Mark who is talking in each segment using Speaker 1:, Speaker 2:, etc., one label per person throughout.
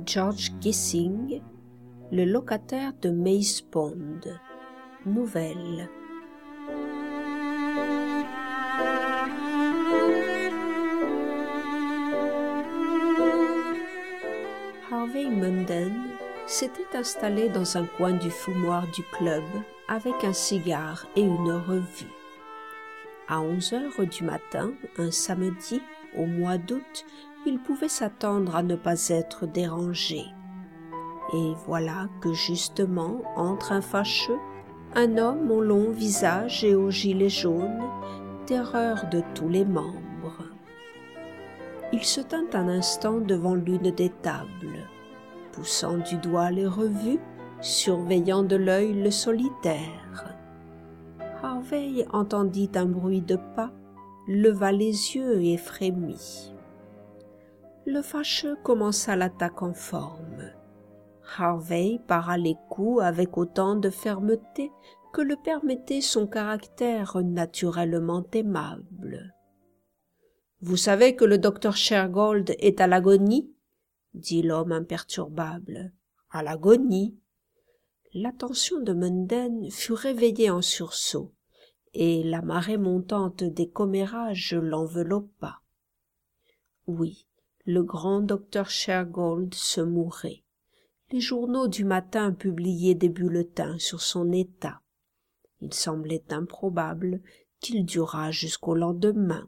Speaker 1: George Gissing, le locataire de Maze Pond. Nouvelle. Harvey Munden s'était installé dans un coin du fumoir du club avec un cigare et une revue. À 11 heures du matin, un samedi, au mois d'août, il pouvait s'attendre à ne pas être dérangé. Et voilà que justement entre un fâcheux, un homme au long visage et au gilet jaune, terreur de tous les membres. Il se tint un instant devant l'une des tables, poussant du doigt les revues, surveillant de l'œil le solitaire. Harvey entendit un bruit de pas, leva les yeux et frémit. Le fâcheux commença l'attaque en forme. Harvey para les coups avec autant de fermeté que le permettait son caractère naturellement aimable. « Vous savez que le docteur Shergold est à l'agonie ?» dit l'homme imperturbable. « À l'agonie ?» L'attention de Munden fut réveillée en sursaut, et la marée montante des commérages l'enveloppa. Oui, le grand docteur Shergold se mourait. Les journaux du matin publiaient des bulletins sur son état. Il semblait improbable qu'il durât jusqu'au lendemain.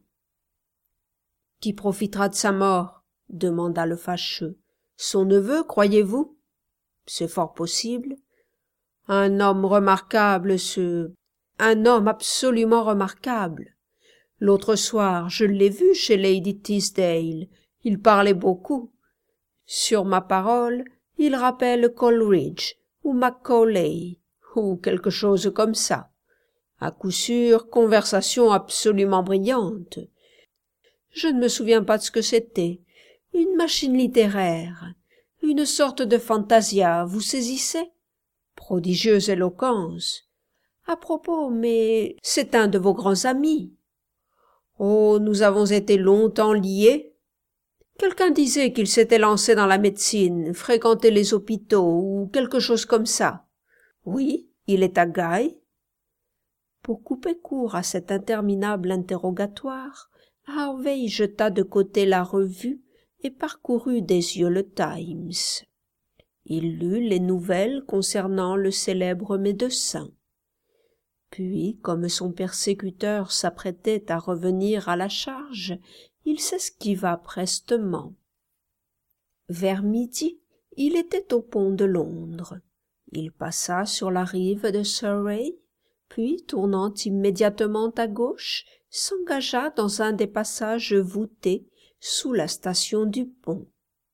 Speaker 1: « Qui profitera de sa mort ?» demanda le fâcheux. « Son neveu, croyez-vous ?»« C'est fort possible. Un homme remarquable, un homme absolument remarquable. L'autre soir, je l'ai vu chez Lady Teasdale. Il parlait beaucoup. Sur ma parole, il rappelle Coleridge ou Macaulay ou quelque chose comme ça. À coup sûr, conversation absolument brillante. Je ne me souviens pas de ce que c'était. Une machine littéraire, une sorte de fantasia, vous saisissez? Prodigieuse éloquence. À propos, mais c'est un de vos grands amis. Oh, nous avons été longtemps liés. Quelqu'un disait qu'il s'était lancé dans la médecine, fréquentait les hôpitaux ou quelque chose comme ça. Oui, il est à Guy. Pour couper court à cet interminable interrogatoire, Harvey jeta de côté la revue et parcourut des yeux le Times. Il lut les nouvelles concernant le célèbre médecin. Puis, comme son persécuteur s'apprêtait à revenir à la charge, il s'esquiva prestement. Vers midi, il était au pont de Londres. Il passa sur la rive de Surrey, puis, tournant immédiatement à gauche, s'engagea dans un des passages voûtés sous la station du pont.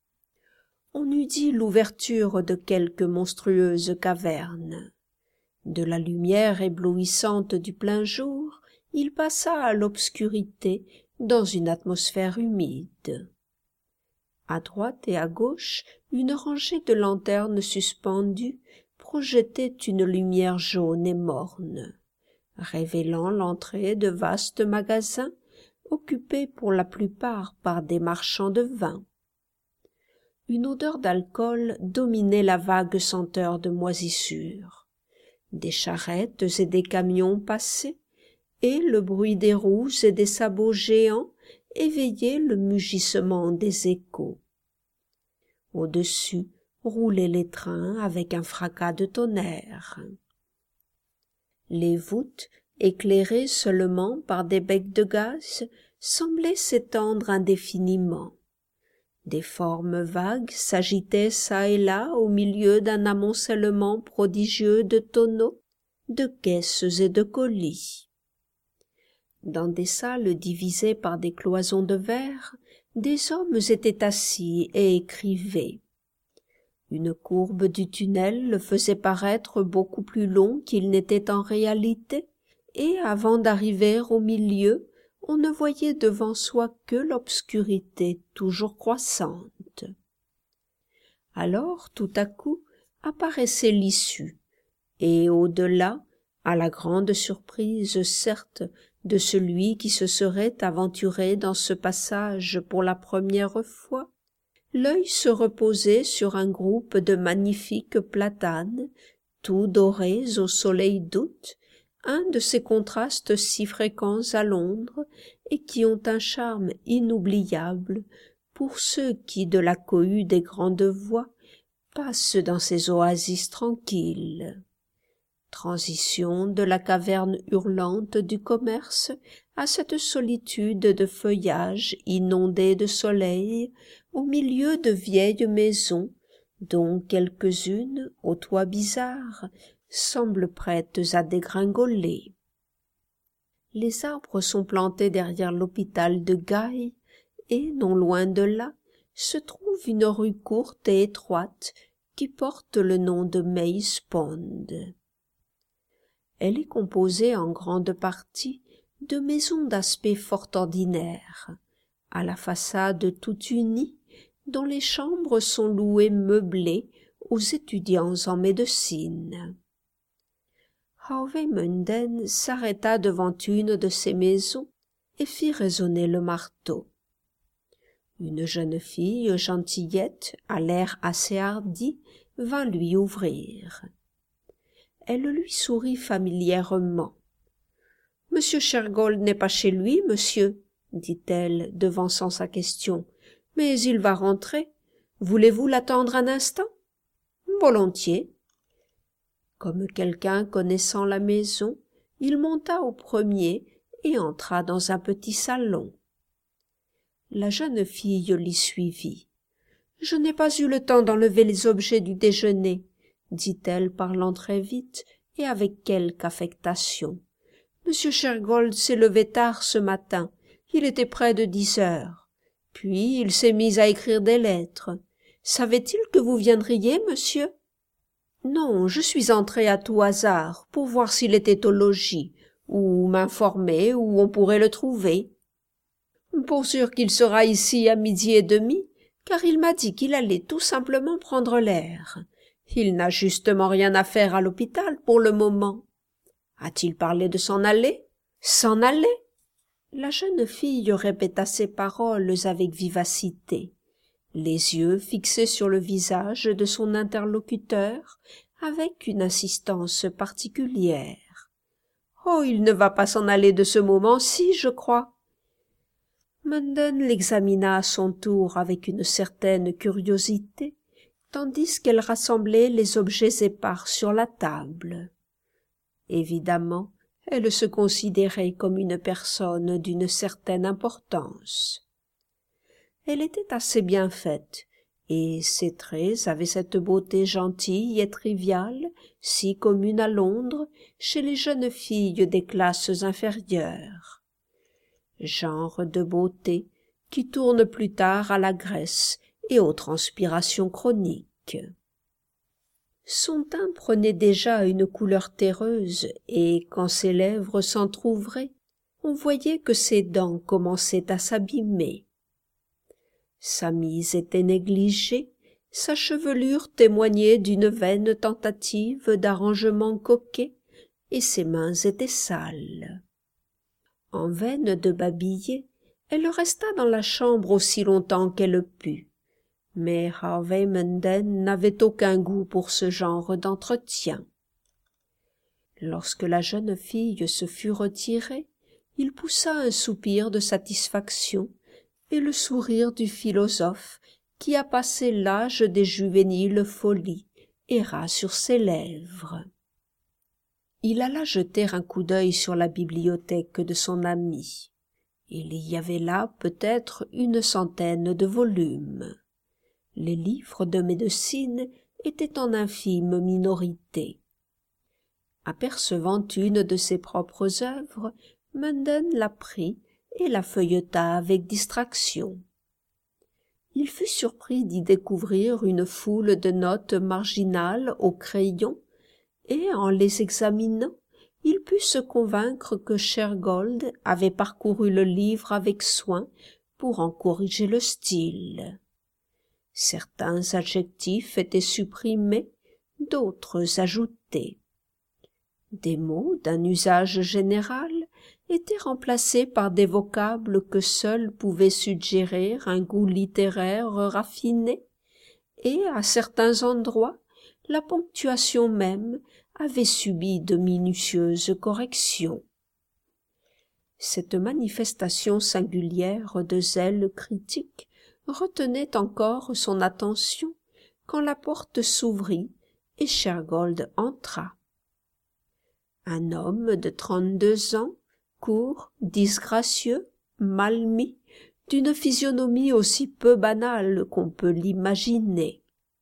Speaker 1: On eût dit l'ouverture de quelque monstrueuse caverne. De la lumière éblouissante du plein jour, il passa à l'obscurité dans une atmosphère humide. À droite et à gauche, une rangée de lanternes suspendues projetait une lumière jaune et morne, révélant l'entrée de vastes magasins occupés pour la plupart par des marchands de vin. Une odeur d'alcool dominait la vague senteur de moisissure. Des charrettes et des camions passaient, et le bruit des roues et des sabots géants éveillait le mugissement des échos. Au-dessus roulaient les trains avec un fracas de tonnerre. Les voûtes, éclairées seulement par des becs de gaz, semblaient s'étendre indéfiniment. Des formes vagues s'agitaient çà et là au milieu d'un amoncellement prodigieux de tonneaux, de caisses et de colis. Dans des salles divisées par des cloisons de verre, des hommes étaient assis et écrivaient. Une courbe du tunnel le faisait paraître beaucoup plus long qu'il n'était en réalité, et avant d'arriver au milieu, on ne voyait devant soi que l'obscurité toujours croissante. Alors, tout à coup, apparaissait l'issue, et au-delà, à la grande surprise, certes, de celui qui se serait aventuré dans ce passage pour la première fois, l'œil se reposait sur un groupe de magnifiques platanes, tout dorés au soleil d'août, un de ces contrastes si fréquents à Londres et qui ont un charme inoubliable pour ceux qui, de la cohue des grandes voies, passent dans ces oasis tranquilles. Transition de la caverne hurlante du commerce à cette solitude de feuillage inondé de soleil au milieu de vieilles maisons dont quelques-unes, aux toits bizarres, semblent prêtes à dégringoler. Les arbres sont plantés derrière l'hôpital de Guyes et, non loin de là, se trouve une rue courte et étroite qui porte le nom de Maze Pond. Elle est composée en grande partie de maisons d'aspect fort ordinaire, à la façade toute unie, dont les chambres sont louées meublées aux étudiants en médecine. Harvey Munden s'arrêta devant une de ces maisons et fit résonner le marteau. Une jeune fille gentillette, à l'air assez hardi, vint lui ouvrir. Elle lui sourit familièrement. « Monsieur Shergold n'est pas chez lui, monsieur, » dit-elle, devançant sa question, « mais il va rentrer. Voulez-vous l'attendre un instant ?»« Volontiers. » Comme quelqu'un connaissant la maison, il monta au premier et entra dans un petit salon. La jeune fille l'y suivit. « Je n'ai pas eu le temps d'enlever les objets du déjeuner, » dit-elle parlant très vite et avec quelque affectation. « Monsieur Shergold s'est levé tard ce matin, il était près de 10 heures. Puis il s'est mis à écrire des lettres. Savait-il que vous viendriez, monsieur ? » « Non, je suis entrée à tout hasard pour voir s'il était au logis, ou m'informer où on pourrait le trouver. Pour sûr qu'il sera ici à 12h30, car il m'a dit qu'il allait tout simplement prendre l'air. Il n'a justement rien à faire à l'hôpital pour le moment. A-t-il parlé de s'en aller ? S'en aller ?» La jeune fille répéta ces paroles avec vivacité, les yeux fixés sur le visage de son interlocuteur avec une insistance particulière. « Oh, il ne va pas s'en aller de ce moment-ci, je crois. » Munden l'examina à son tour avec une certaine curiosité, tandis qu'elle rassemblait les objets épars sur la table. Évidemment, elle se considérait comme une personne d'une certaine importance. Elle était assez bien faite, et ses traits avaient cette beauté gentille et triviale, si commune à Londres chez les jeunes filles des classes inférieures. Genre de beauté qui tourne plus tard à la graisse et aux transpirations chroniques. Son teint prenait déjà une couleur terreuse, et quand ses lèvres s'entr'ouvraient, on voyait que ses dents commençaient à s'abîmer. Sa mise était négligée, sa chevelure témoignait d'une vaine tentative d'arrangement coquet, et ses mains étaient sales. En veine de babiller, elle resta dans la chambre aussi longtemps qu'elle put, mais Harvey Munden n'avait aucun goût pour ce genre d'entretien. Lorsque la jeune fille se fut retirée, il poussa un soupir de satisfaction, et le sourire du philosophe, qui a passé l'âge des juvéniles folies, erra sur ses lèvres. Il alla jeter un coup d'œil sur la bibliothèque de son ami. Il y avait là peut-être 100 de volumes. Les livres de médecine étaient en infime minorité. Apercevant une de ses propres œuvres, Munden la prit et la feuilleta avec distraction. Il fut surpris d'y découvrir une foule de notes marginales au crayon, et en les examinant, il put se convaincre que Shergold avait parcouru le livre avec soin pour en corriger le style. Certains adjectifs étaient supprimés, d'autres ajoutés. Des mots d'un usage général étaient remplacés par des vocables que seuls pouvaient suggérer un goût littéraire raffiné, et, à certains endroits, la ponctuation même avait subi de minutieuses corrections. Cette manifestation singulière de zèle critique retenait encore son attention quand la porte s'ouvrit et Shergold entra. Un homme de 32 ans, court, disgracieux, mal mis, d'une physionomie aussi peu banale qu'on peut l'imaginer.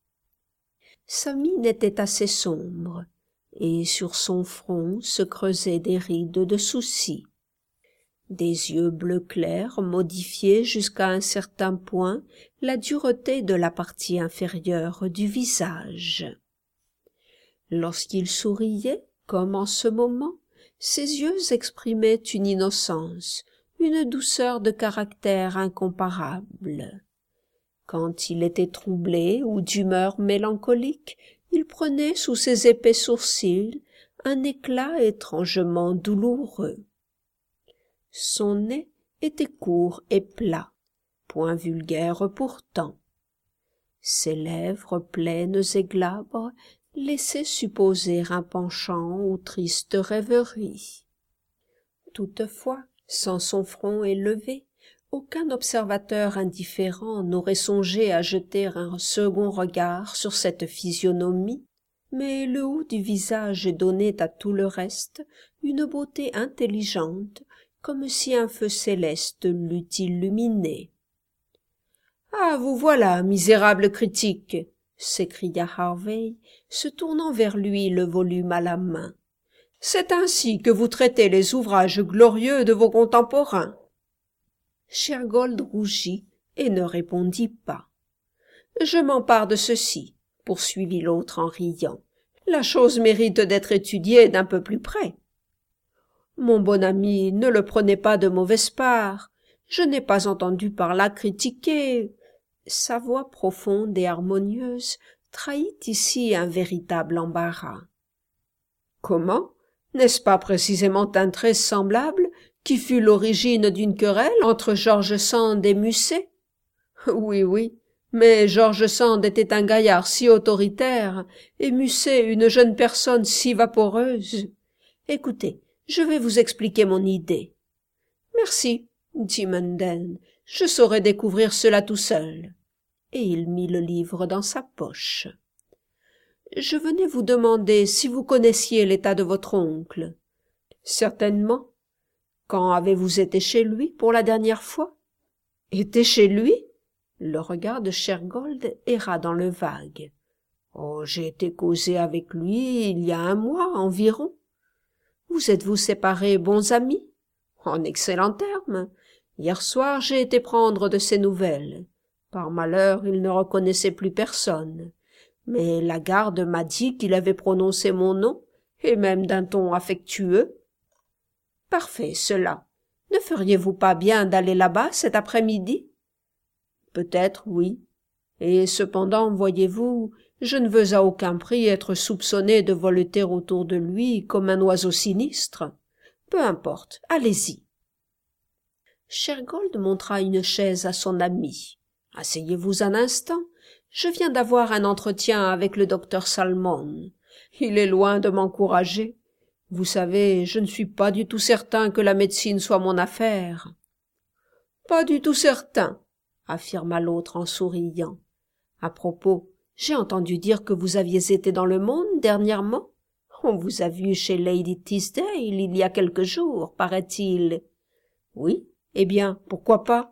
Speaker 1: Sa mine était assez sombre, et sur son front se creusaient des rides de soucis. Des yeux bleu clair modifiaient jusqu'à un certain point la dureté de la partie inférieure du visage. Lorsqu'il souriait, comme en ce moment, ses yeux exprimaient une innocence, une douceur de caractère incomparable. Quand il était troublé ou d'humeur mélancolique, il prenait sous ses épais sourcils un éclat étrangement douloureux. Son nez était court et plat, point vulgaire pourtant. Ses lèvres pleines et glabres laissaient supposer un penchant aux tristes rêveries. Toutefois, sans son front élevé, aucun observateur indifférent n'aurait songé à jeter un second regard sur cette physionomie, mais le haut du visage donnait à tout le reste une beauté intelligente, comme si un feu céleste l'eût illuminé. « Ah, vous voilà, misérable critique !» s'écria Harvey, se tournant vers lui le volume à la main. « C'est ainsi que vous traitez les ouvrages glorieux de vos contemporains. » Shergold rougit et ne répondit pas. « Je m'empare de ceci, » poursuivit l'autre en riant. « La chose mérite d'être étudiée d'un peu plus près. » Mon bon ami, ne le prenez pas de mauvaise part. Je n'ai pas entendu par là critiquer. Sa voix profonde et harmonieuse trahit ici un véritable embarras. Comment? N'est-ce pas précisément un trait semblable qui fut l'origine d'une querelle entre George Sand et Musset? Oui, oui, mais George Sand était un gaillard si autoritaire, et Musset une jeune personne si vaporeuse. Écoutez, je vais vous expliquer mon idée. Merci, dit Munden, je saurai découvrir cela tout seul. Et il mit le livre dans sa poche. Je venais vous demander si vous connaissiez l'état de votre oncle. Certainement. Quand avez-vous été chez lui pour la dernière fois? Été chez lui? Le regard de Shergold erra dans le vague. Oh, j'ai été causer avec lui il y a 1 mois environ. Vous êtes-vous séparés bons amis? En excellents termes. Hier soir, j'ai été prendre de ses nouvelles. Par malheur, il ne reconnaissait plus personne. Mais la garde m'a dit qu'il avait prononcé mon nom, et même d'un ton affectueux. Parfait, cela. Ne feriez-vous pas bien d'aller là-bas cet après-midi? Peut-être, oui. Et cependant, voyez-vous, je ne veux à aucun prix être soupçonné de voleter autour de lui comme un oiseau sinistre. Peu importe, allez-y. Shergold montra une chaise à son ami. Asseyez-vous un instant. Je viens d'avoir un entretien avec le docteur Salmon. Il est loin de m'encourager. Vous savez, je ne suis pas du tout certain que la médecine soit mon affaire. Pas du tout certain, affirma l'autre en souriant. À propos, j'ai entendu dire que vous aviez été dans le monde dernièrement. On vous a vu chez Lady Teasdale il y a quelques jours, paraît-il. Oui, eh bien, pourquoi pas?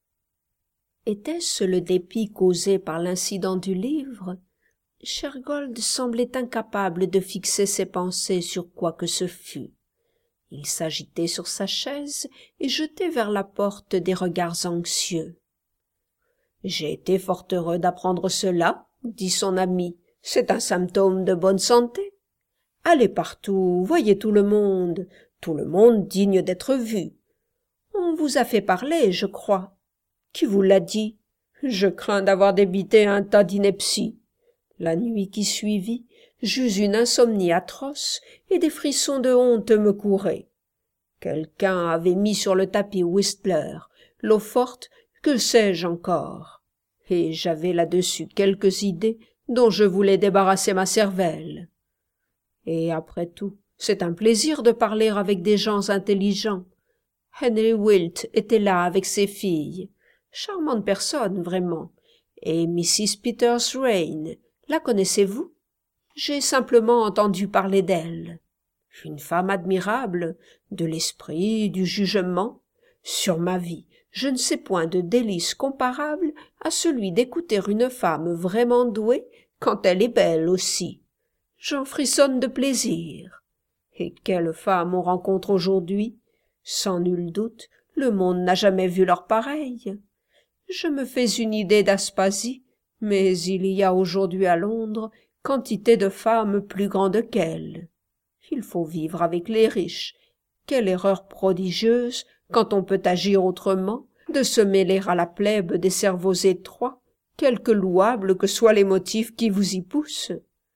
Speaker 1: Était-ce le dépit causé par l'incident du livre? Shergold semblait incapable de fixer ses pensées sur quoi que ce fût. Il s'agitait sur sa chaise et jetait vers la porte des regards anxieux. « J'ai été fort heureux d'apprendre cela, » dit son ami. « C'est un symptôme de bonne santé. Allez partout, voyez tout le monde digne d'être vu. On vous a fait parler, je crois. Qui vous l'a dit? Je crains d'avoir débité un tas d'inepties. La nuit qui suivit, j'eus une insomnie atroce et des frissons de honte me couraient. Quelqu'un avait mis sur le tapis Whistler, l'eau forte, que sais-je encore, et j'avais là-dessus quelques idées dont je voulais débarrasser ma cervelle. Et après tout, c'est un plaisir de parler avec des gens intelligents. Henry Wilt était là avec ses filles. Charmante personne, vraiment. Et Mrs. Peters Rain, la connaissez-vous? J'ai simplement entendu parler d'elle. Une femme admirable, de l'esprit, du jugement. Sur ma vie, je ne sais point de délice comparable à celui d'écouter une femme vraiment douée quand elle est belle aussi. J'en frissonne de plaisir. Et quelle femme on rencontre aujourd'hui? Sans nul doute, le monde n'a jamais vu leur pareille. Je me fais une idée d'Aspasie, mais il y a aujourd'hui à Londres quantité de femmes plus grandes qu'elle. Il faut vivre avec les riches. Quelle erreur prodigieuse, quand on peut agir autrement, de se mêler à la plèbe des cerveaux étroits, quelque louables que soient les motifs qui vous y poussent.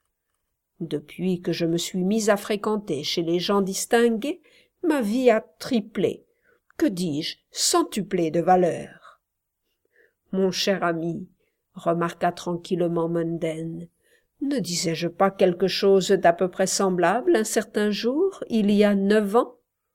Speaker 1: Depuis que je me suis mis à fréquenter chez les gens distingués, ma vie a triplé, que dis-je, centuplé de valeur. Mon cher ami, remarqua tranquillement Munden, ne disais-je pas quelque chose d'à peu près semblable un certain jour, il y a 9 ans?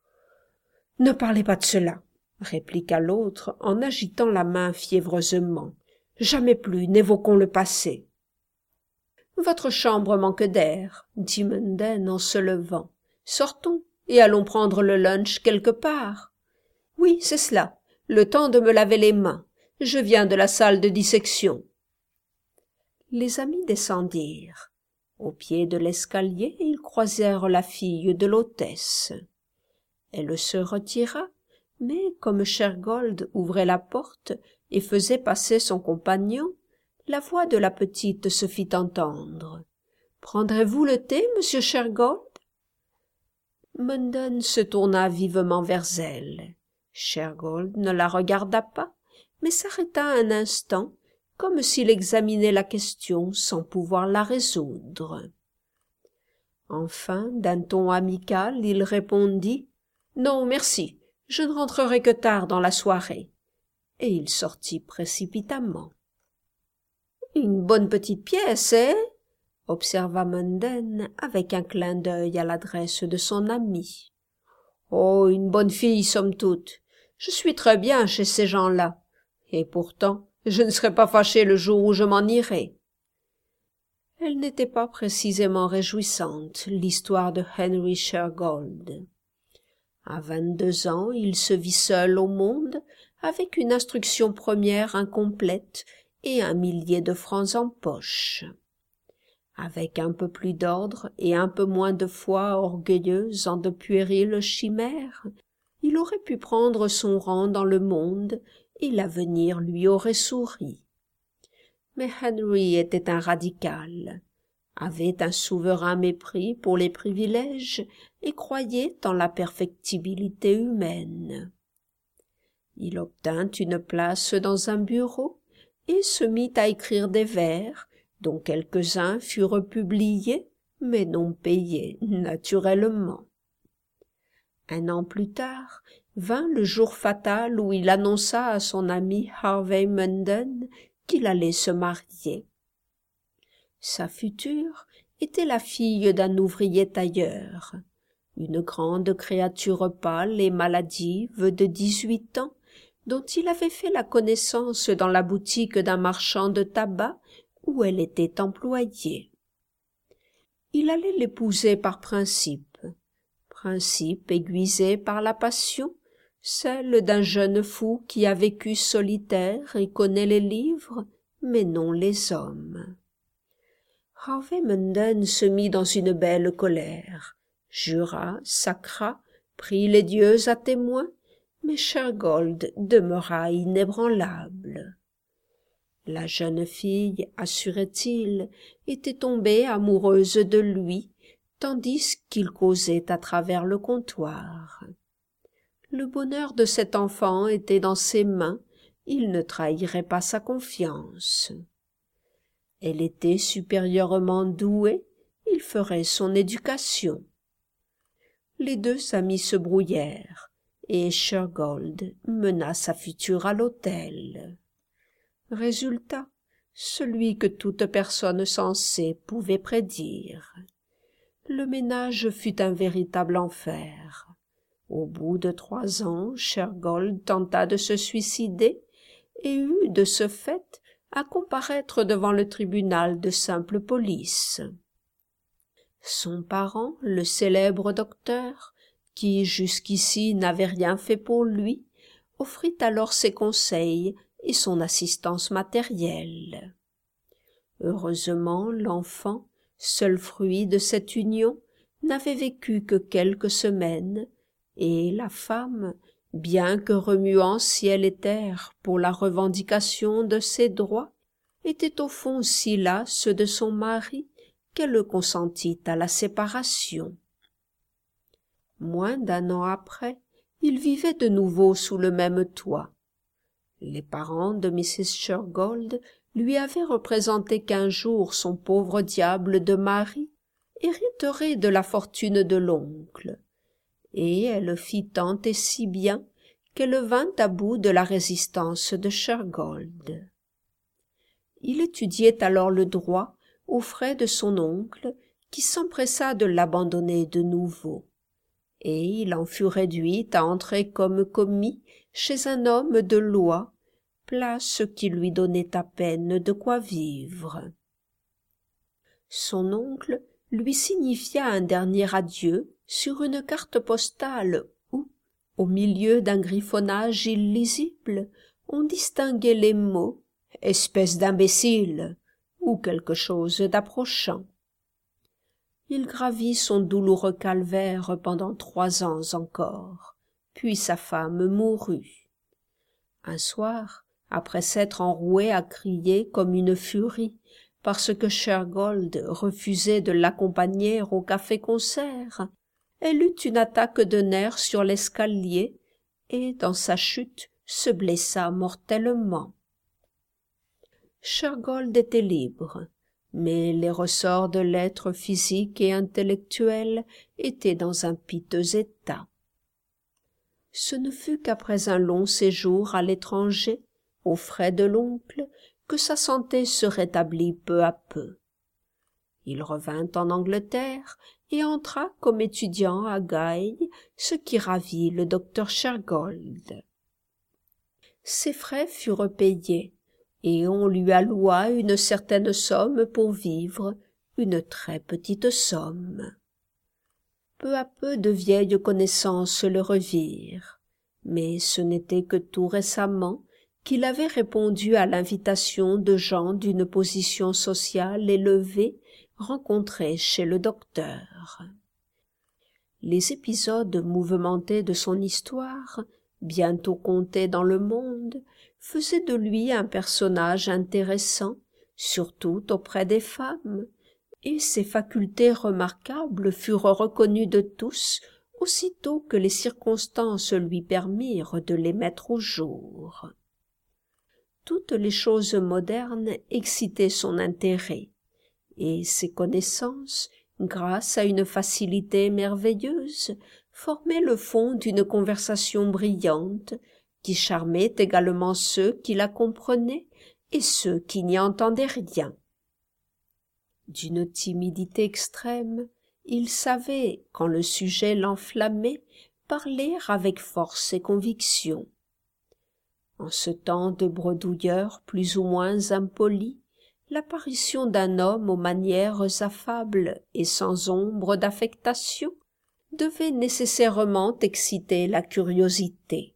Speaker 1: Ne parlez pas de cela, répliqua l'autre en agitant la main fiévreusement. Jamais plus n'évoquons le passé. Votre chambre manque d'air, dit Munden en se levant. Sortons et allons prendre le lunch quelque part. Oui, c'est cela, le temps de me laver les mains. Je viens de la salle de dissection. Les amis descendirent. Au pied de l'escalier, ils croisèrent la fille de l'hôtesse. Elle se retira, mais comme Shergold ouvrait la porte et faisait passer son compagnon, la voix de la petite se fit entendre. « Prendrez-vous le thé, monsieur Shergold ?» Munden se tourna vivement vers elle. Shergold ne la regarda pas, mais s'arrêta un instant, comme s'il examinait la question sans pouvoir la résoudre. Enfin, d'un ton amical, il répondit « Non, merci, je ne rentrerai que tard dans la soirée. » Et il sortit précipitamment. « Une bonne petite pièce, eh ?» observa Munden avec un clin d'œil à l'adresse de son ami. « Oh, une bonne fille, somme toute. Je suis très bien chez ces gens-là. Et pourtant, je ne serai pas fâché le jour où je m'en irai. » Elle n'était pas précisément réjouissante, l'histoire de Henry Shergold. À 22 ans, il se vit seul au monde, avec une instruction première incomplète et 1 millier de francs en poche. Avec un peu plus d'ordre et un peu moins de foi orgueilleuse en de puériles chimères, il aurait pu prendre son rang dans le monde et l'avenir lui aurait souri. Mais Henry était un radical, avait un souverain mépris pour les privilèges et croyait en la perfectibilité humaine. Il obtint une place dans un bureau et se mit à écrire des vers, dont quelques-uns furent publiés, mais non payés, naturellement. 1 an plus tard, vint le jour fatal où il annonça à son ami Harvey Munden qu'il allait se marier. Sa future était la fille d'un ouvrier tailleur, une grande créature pâle et maladive de 18 ans, dont il avait fait la connaissance dans la boutique d'un marchand de tabac où elle était employée. Il allait l'épouser par principe aiguisé par la passion, celle d'un jeune fou qui a vécu solitaire et connaît les livres, mais non les hommes. Harvey Munden se mit dans une belle colère, jura, sacra, prit les dieux à témoin, mais Shergold demeura inébranlable. La jeune fille, assurait-il, était tombée amoureuse de lui, tandis qu'il causait à travers le comptoir. Le bonheur de cet enfant était dans ses mains, il ne trahirait pas sa confiance. Elle était supérieurement douée, il ferait son éducation. Les deux amis se brouillèrent, et Shergold mena sa future à l'hôtel. Résultat, celui que toute personne sensée pouvait prédire. Le ménage fut un véritable enfer. Au bout de 3 ans, Shergold tenta de se suicider et eut de ce fait à comparaître devant le tribunal de simple police. Son parent, le célèbre docteur, qui jusqu'ici n'avait rien fait pour lui, offrit alors ses conseils et son assistance matérielle. Heureusement, l'enfant, seul fruit de cette union, n'avait vécu que quelques semaines, et la femme, bien que remuant ciel et terre pour la revendication de ses droits, était au fond si lasse de son mari qu'elle consentit à la séparation. Moins d'1 an après, ils vivaient de nouveau sous le même toit. Les parents de Mrs. Shergold lui avaient représenté qu'un jour son pauvre diable de mari hériterait de la fortune de l'oncle, et elle fit tant et si bien qu'elle vint à bout de la résistance de Shergold. Il étudiait alors le droit aux frais de son oncle, qui s'empressa de l'abandonner de nouveau, et il en fut réduit à entrer comme commis chez un homme de loi, place qui lui donnait à peine de quoi vivre. Son oncle lui signifia un dernier adieu sur une carte postale où, au milieu d'un griffonnage illisible, on distinguait les mots « espèce d'imbécile » ou quelque chose d'approchant. Il gravit son douloureux calvaire pendant 3 ans encore, puis sa femme mourut. Un soir, après s'être enrouée à crier comme une furie parce que Shergold refusait de l'accompagner au café-concert, elle eut une attaque de nerfs sur l'escalier et, dans sa chute, se blessa mortellement. Shergold était libre, mais les ressorts de l'être physique et intellectuel étaient dans un piteux état. Ce ne fut qu'après un long séjour à l'étranger, aux frais de l'oncle, que sa santé se rétablit peu à peu. Il revint en Angleterre et entra comme étudiant à Guy's, ce qui ravit le docteur Shergold. Ses frais furent payés, et on lui alloua une certaine somme pour vivre, une très petite somme. Peu à peu de vieilles connaissances le revirent, mais ce n'était que tout récemment qu'il avait répondu à l'invitation de gens d'une position sociale élevée rencontrés chez le docteur. Les épisodes mouvementés de son histoire, bientôt contés dans le monde, faisaient de lui un personnage intéressant, surtout auprès des femmes, et ses facultés remarquables furent reconnues de tous aussitôt que les circonstances lui permirent de les mettre au jour. Toutes les choses modernes excitaient son intérêt, et ses connaissances, grâce à une facilité merveilleuse, formaient le fond d'une conversation brillante qui charmait également ceux qui la comprenaient et ceux qui n'y entendaient rien. D'une timidité extrême, il savait, quand le sujet l'enflammait, parler avec force et conviction. En ce temps de bredouilleurs plus ou moins impolis, l'apparition d'un homme aux manières affables et sans ombre d'affectation devait nécessairement exciter la curiosité.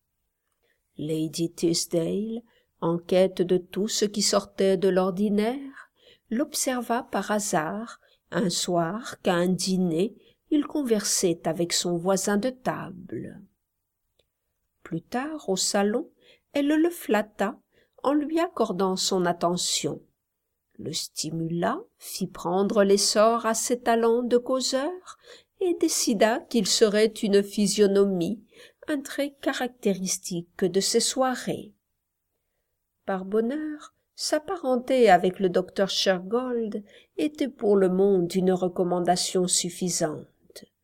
Speaker 1: Lady Teasdale, en quête de tout ce qui sortait de l'ordinaire, l'observa par hasard un soir qu'à un dîner il conversait avec son voisin de table. Plus tard, au salon, elle le flatta en lui accordant son attention, le stimula, fit prendre l'essor à ses talents de causeur et décida qu'il serait une physionomie, un trait caractéristique de ses soirées. Par bonheur, sa parenté avec le docteur Shergold était pour le monde une recommandation suffisante,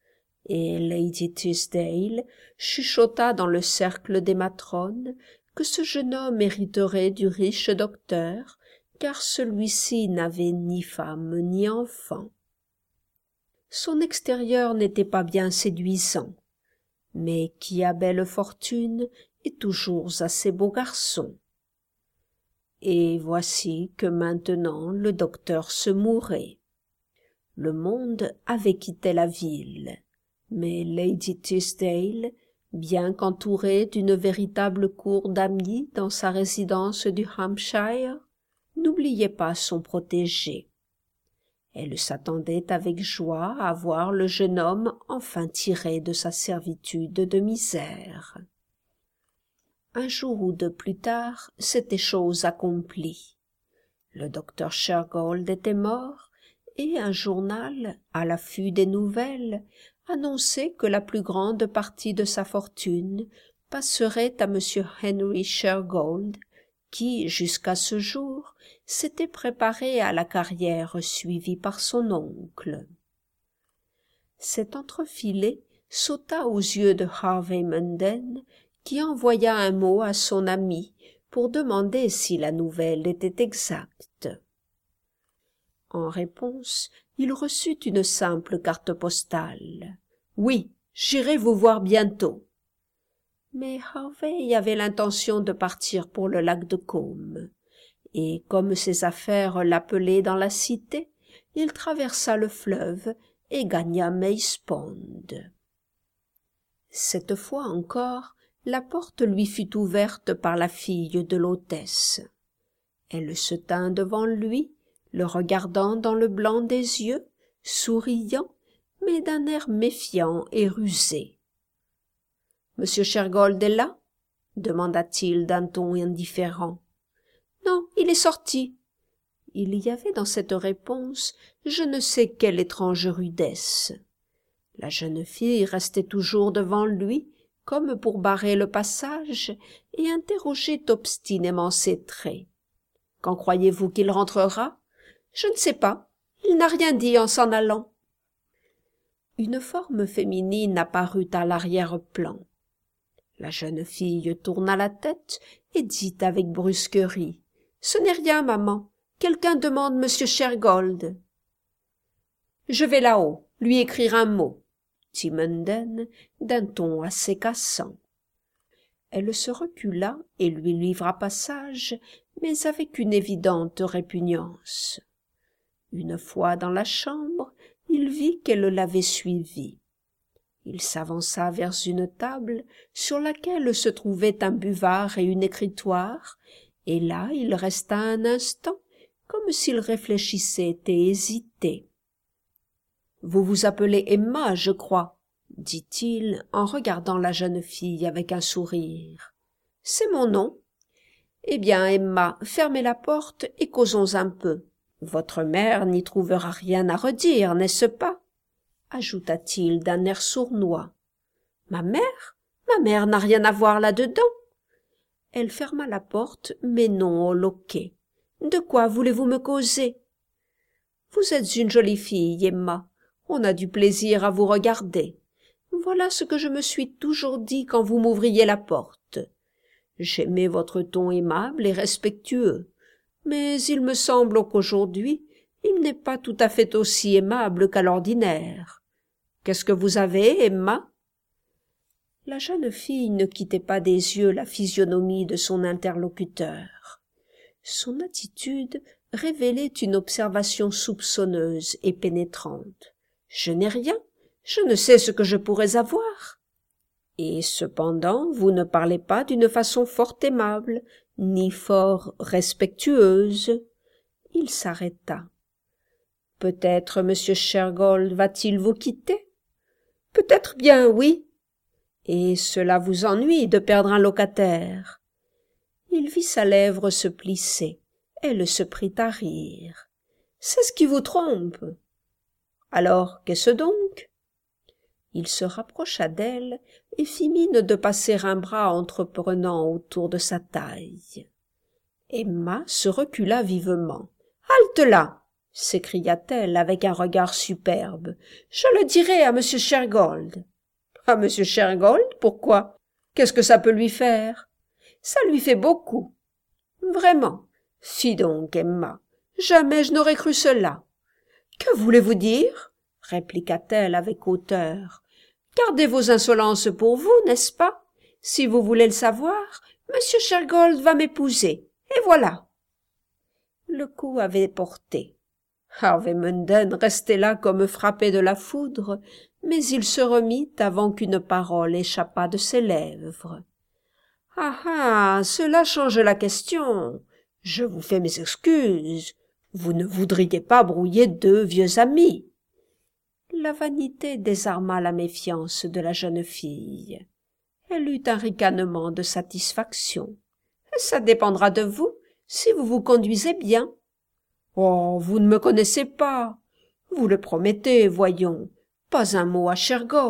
Speaker 1: et Lady Teasdale chuchota dans le cercle des matrones que ce jeune homme hériterait du riche docteur, car celui-ci n'avait ni femme ni enfant. Son extérieur n'était pas bien séduisant, mais qui a belle fortune est toujours assez beau garçon. Et voici que maintenant le docteur se mourait. Le monde avait quitté la ville, mais Lady Teasdale, bien qu'entourée d'une véritable cour d'amis dans sa résidence du Hampshire, n'oubliait pas son protégé. Elle s'attendait avec joie à voir le jeune homme enfin tiré de sa servitude de misère. Un jour ou deux plus tard, c'était chose accomplie. Le docteur Shergold était mort, et un journal, à l'affût des nouvelles, annonçait que la plus grande partie de sa fortune passerait à M. Henry Shergold, qui, jusqu'à ce jour, s'était préparé à la carrière suivie par son oncle. Cet entrefilé sauta aux yeux de Harvey Munden, qui envoya un mot à son ami pour demander si la nouvelle était exacte. En réponse, il reçut une simple carte postale. « Oui, j'irai vous voir bientôt. » Mais Harvey avait l'intention de partir pour le lac de Caume, et comme ses affaires l'appelaient dans la cité, il traversa le fleuve et gagna Maze Pond. Cette fois encore, la porte lui fut ouverte par la fille de l'hôtesse. Elle se tint devant lui, le regardant dans le blanc des yeux, souriant, mais d'un air méfiant et rusé. « Monsieur Shergold est là ?» demanda-t-il d'un ton indifférent. « Non, il est sorti. » Il y avait dans cette réponse je ne sais quelle étrange rudesse. La jeune fille restait toujours devant lui, comme pour barrer le passage, et interrogeait obstinément ses traits. « Quand croyez-vous qu'il rentrera ?»« Je ne sais pas. Il n'a rien dit en s'en allant. » Une forme féminine apparut à l'arrière-plan. La jeune fille tourna la tête et dit avec brusquerie. « Ce n'est rien, maman. Quelqu'un demande monsieur Shergold. »« Je vais là-haut, lui écrire un mot. » dit Munden d'un ton assez cassant. Elle se recula et lui livra passage, mais avec une évidente répugnance. Une fois dans la chambre, il vit qu'elle l'avait suivi. Il s'avança vers une table sur laquelle se trouvaient un buvard et une écritoire, et là il resta un instant comme s'il réfléchissait et hésitait. « Vous vous appelez Emma, je crois, » dit-il en regardant la jeune fille avec un sourire. « C'est mon nom. Eh bien, Emma, fermez la porte et causons un peu. Votre mère n'y trouvera rien à redire, n'est-ce pas ?» ajouta-t-il d'un air sournois. « Ma mère n'a rien à voir là-dedans. » Elle ferma la porte, mais non au loquet. « De quoi voulez-vous me causer ?»« Vous êtes une jolie fille, Emma. On a du plaisir à vous regarder. Voilà ce que je me suis toujours dit quand vous m'ouvriez la porte. J'aimais votre ton aimable et respectueux, mais il me semble qu'aujourd'hui, il n'est pas tout à fait aussi aimable qu'à l'ordinaire. Qu'est-ce que vous avez, Emma ?» La jeune fille ne quittait pas des yeux la physionomie de son interlocuteur. Son attitude révélait une observation soupçonneuse et pénétrante. « Je n'ai rien, je ne sais ce que je pourrais avoir. » « Et cependant, vous ne parlez pas d'une façon fort aimable, ni fort respectueuse. » Il s'arrêta. « Peut-être M. Shergold va-t-il vous quitter ?»« Peut-être bien, oui. »« Et cela vous ennuie de perdre un locataire ?» Il vit sa lèvre se plisser. Elle se prit à rire. « C'est ce qui vous trompe. »« Alors, qu'est-ce donc ?» Il se rapprocha d'elle et fit mine de passer un bras entreprenant autour de sa taille. Emma se recula vivement. « Halte là !» s'écria-t-elle avec un regard superbe. Je le dirai à M. Shergold. À M. Shergold, pourquoi? Qu'est-ce que ça peut lui faire? Ça lui fait beaucoup. Vraiment. Fi donc, Emma. Jamais je n'aurais cru cela. Que voulez-vous dire? Répliqua-t-elle avec hauteur. Gardez vos insolences pour vous, n'est-ce pas? Si vous voulez le savoir, M. Shergold va m'épouser, et voilà. Le coup avait porté. Harvey Munden restait là comme frappé de la foudre, mais il se remit avant qu'une parole échappât de ses lèvres. « Ah ah, cela change la question. Je vous fais mes excuses. Vous ne voudriez pas brouiller deux vieux amis. » La vanité désarma la méfiance de la jeune fille. Elle eut un ricanement de satisfaction. « Ça dépendra de vous, si vous vous conduisez bien. »« Oh, vous ne me connaissez pas. Vous le promettez, voyons. Pas un mot à Shergold. »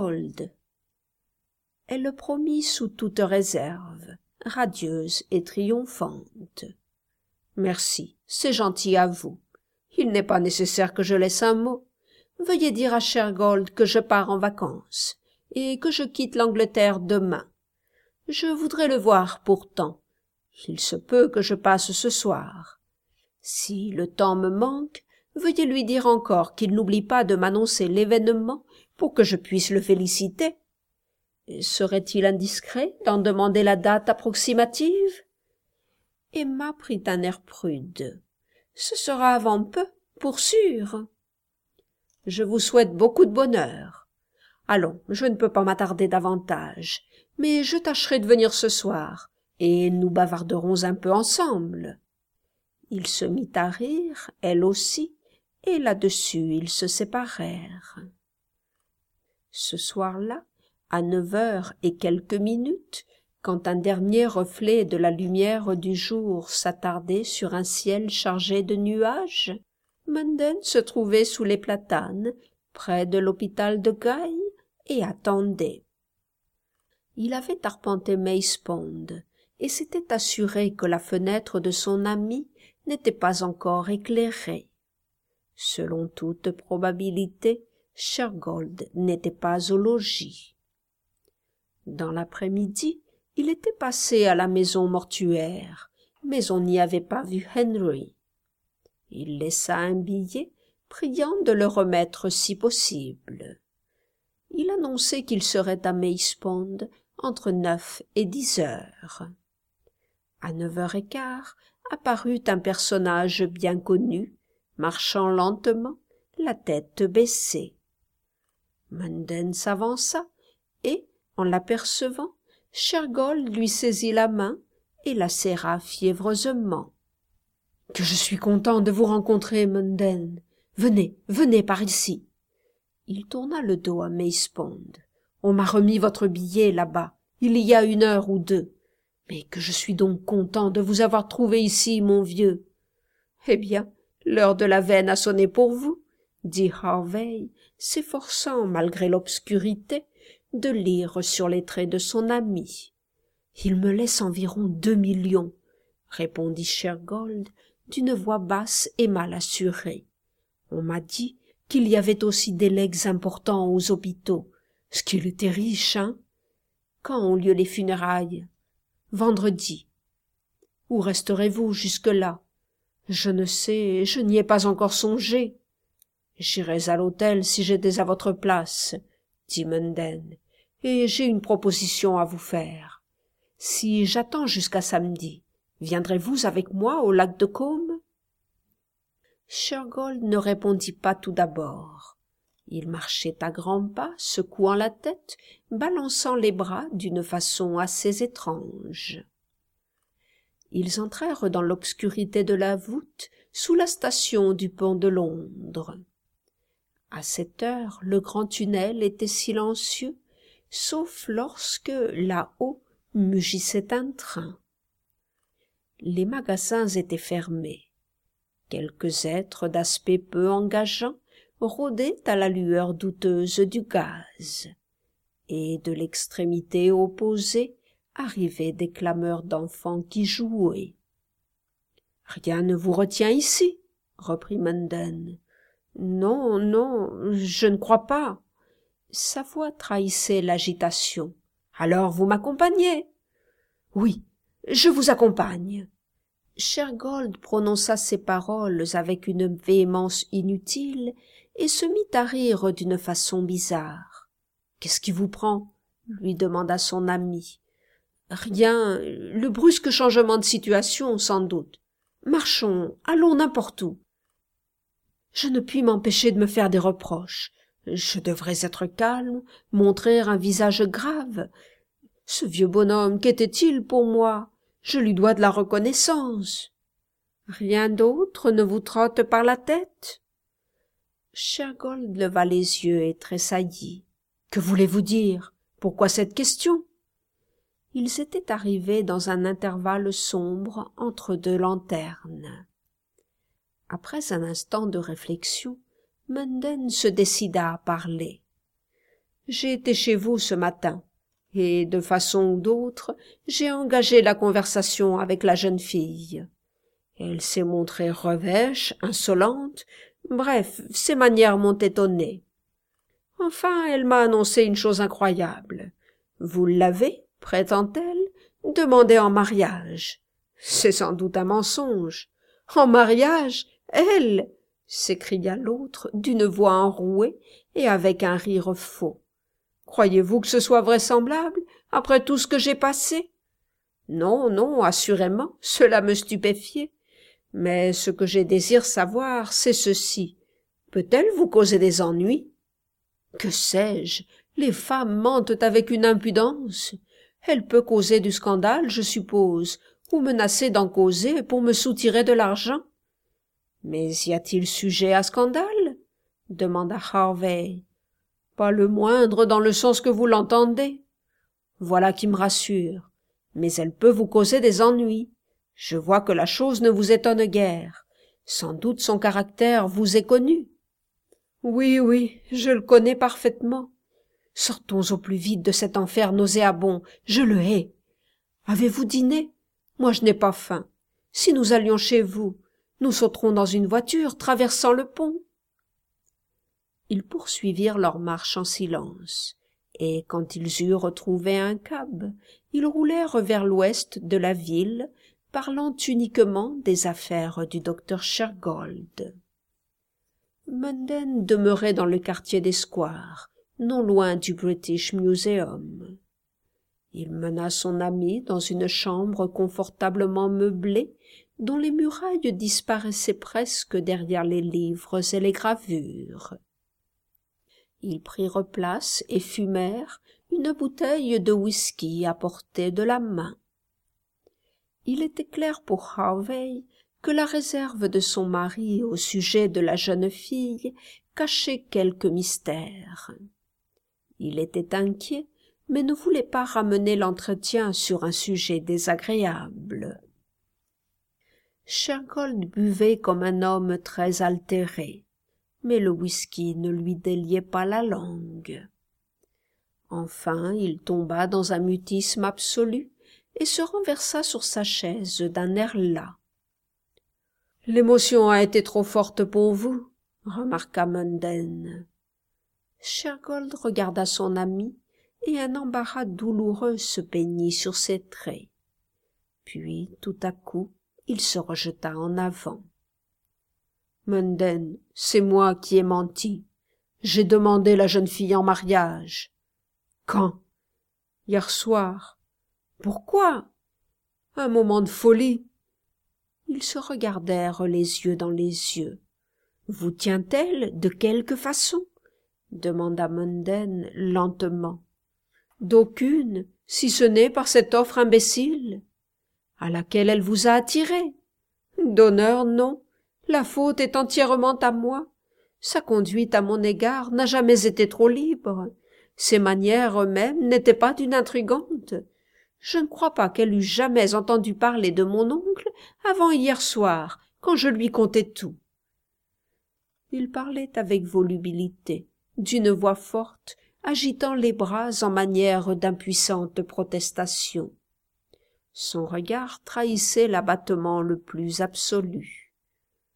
Speaker 1: Elle le promit sous toute réserve, radieuse et triomphante. « Merci, c'est gentil à vous. Il n'est pas nécessaire que je laisse un mot. Veuillez dire à Shergold que je pars en vacances et que je quitte l'Angleterre demain. Je voudrais le voir pourtant. Il se peut que je passe ce soir. Si le temps me manque, veuillez lui dire encore qu'il n'oublie pas de m'annoncer l'événement pour que je puisse le féliciter. Serait-il indiscret d'en demander la date approximative? » Emma prit un air prude. « Ce sera avant peu, pour sûr. »« Je vous souhaite beaucoup de bonheur. Allons, je ne peux pas m'attarder davantage, mais je tâcherai de venir ce soir, et nous bavarderons un peu ensemble. » Il se mit à rire, elle aussi, et là-dessus ils se séparèrent. Ce soir-là, à 9 heures et quelques minutes, quand un dernier reflet de la lumière du jour s'attardait sur un ciel chargé de nuages, Munden se trouvait sous les platanes, près de l'hôpital de Guyes, et attendait. Il avait arpenté Maze Pond, et s'était assuré que la fenêtre de son ami n'était pas encore éclairée. Selon toute probabilité, Shergold n'était pas au logis. Dans l'après-midi, il était passé à la maison mortuaire, mais on n'y avait pas vu Henry. Il laissa un billet, priant de le remettre si possible. Il annonçait qu'il serait à Maze Pond entre 9 et 10 heures. À 9h15, apparut un personnage bien connu, marchant lentement, la tête baissée. Munden s'avança, et, en l'apercevant, Shergold lui saisit la main et la serra fiévreusement. « Que je suis content de vous rencontrer, Munden. Venez, venez par ici. » Il tourna le dos à Maze Pond. « On m'a remis votre billet là-bas, il y a 1 heure ou 2. Mais que je suis donc content de vous avoir trouvé ici, mon vieux. »« Eh bien, l'heure de la veine a sonné pour vous, » dit Harvey, s'efforçant, malgré l'obscurité, de lire sur les traits de son ami. « Il me laisse environ 2 millions, » répondit Shergold d'une voix basse et mal assurée. « On m'a dit qu'il y avait aussi des legs importants aux hôpitaux. Ce qu'il était riche, hein? Quand ont lieu les funérailles? Vendredi. Où resterez-vous jusque-là? Je ne sais, je n'y ai pas encore songé. J'irais à l'hôtel si j'étais à votre place, dit Munden, et j'ai une proposition à vous faire. Si j'attends jusqu'à samedi, viendrez-vous avec moi au lac de Caume? Shergold ne répondit pas tout d'abord. Il marchait à grands pas, secouant la tête, balançant les bras d'une façon assez étrange. Ils entrèrent dans l'obscurité de la voûte, sous la station du pont de Londres. À cette heure, le grand tunnel était silencieux, sauf lorsque, là-haut, mugissait un train. Les magasins étaient fermés. Quelques êtres d'aspect peu engageant rôdaient à la lueur douteuse du gaz, et de l'extrémité opposée arrivaient des clameurs d'enfants qui jouaient. « Rien ne vous retient ici, » reprit Munden. Non, non, je ne crois pas. Sa voix trahissait l'agitation. Alors vous m'accompagnez? Oui, je vous accompagne. Shergold prononça ces paroles avec une véhémence inutile et se mit à rire d'une façon bizarre. Qu'est-ce qui vous prend? Lui demanda son ami. Rien, le brusque changement de situation, sans doute. Marchons, allons n'importe où. Je ne puis m'empêcher de me faire des reproches. Je devrais être calme, montrer un visage grave. Ce vieux bonhomme, qu'était-il pour moi? Je lui dois de la reconnaissance. Rien d'autre ne vous trotte par la tête? Shergold leva les yeux et tressaillit. Que voulez-vous dire? Pourquoi cette question? Ils étaient arrivés dans un intervalle sombre entre deux lanternes. Après un instant de réflexion, Munden se décida à parler. « J'ai été chez vous ce matin, et de façon ou d'autre, j'ai engagé la conversation avec la jeune fille. Elle s'est montrée revêche, insolente, bref, ses manières m'ont étonné. Enfin, elle m'a annoncé une chose incroyable. Vous l'avez, prétend-elle, demandé en mariage. C'est sans doute un mensonge. En mariage, elle! S'écria l'autre d'une voix enrouée et avec un rire faux. Croyez-vous que ce soit vraisemblable, après tout ce que j'ai passé? Non, non, assurément, cela me stupéfiait. Mais ce que je désire savoir, c'est ceci. Peut-elle vous causer des ennuis? Que sais-je? Les femmes mentent avec une impudence. Elle peut causer du scandale, je suppose, ou menacer d'en causer pour me soutirer de l'argent. Mais y a-t-il sujet à scandale? Demanda Harvey. Pas le moindre dans le sens que vous l'entendez. Voilà qui me rassure. Mais elle peut vous causer des ennuis. Je vois que la chose ne vous étonne guère. Sans doute son caractère vous est connu. Oui, oui, je le connais parfaitement. Sortons au plus vite de cet enfer nauséabond. Je le hais. Avez-vous dîné? Moi, je n'ai pas faim. Si nous allions chez vous, nous sauterons dans une voiture traversant le pont. Ils poursuivirent leur marche en silence, et quand ils eurent trouvé un cab, ils roulèrent vers l'ouest de la ville, parlant uniquement des affaires du docteur Shergold. Munden demeurait dans le quartier des Squares, non loin du British Museum. Il mena son ami dans une chambre confortablement meublée, dont les murailles disparaissaient presque derrière les livres et les gravures. Ils prirent place et fumèrent une bouteille de whisky à portée de la main. Il était clair pour Harvey que la réserve de son mari au sujet de la jeune fille cachait quelque mystère. Il était inquiet, mais ne voulait pas ramener l'entretien sur un sujet désagréable. Shergold buvait comme un homme très altéré, mais le whisky ne lui déliait pas la langue. Enfin, il tomba dans un mutisme absolu et se renversa sur sa chaise d'un air las. « L'émotion a été trop forte pour vous, » remarqua Munden. Shergold regarda son ami, et un embarras douloureux se peignit sur ses traits. Puis, tout à coup, il se rejeta en avant. « Munden, c'est moi qui ai menti. J'ai demandé la jeune fille en mariage. »« Quand ?»« Hier soir. »« Pourquoi ?»« Un moment de folie. » Ils se regardèrent les yeux dans les yeux. « Vous tient-elle de quelque façon ?» demanda Munden lentement. « D'aucune, si ce n'est par cette offre imbécile. » « À laquelle elle vous a attiré. »« D'honneur, non. La faute est entièrement à moi. Sa conduite à mon égard n'a jamais été trop libre. Ses manières eux-mêmes n'étaient pas d'une intrigante. Je ne crois pas qu'elle eût jamais entendu parler de mon oncle avant hier soir, quand je lui contai tout. » Il parlait avec volubilité, d'une voix forte, agitant les bras en manière d'impuissante protestation. Son regard trahissait l'abattement le plus absolu. «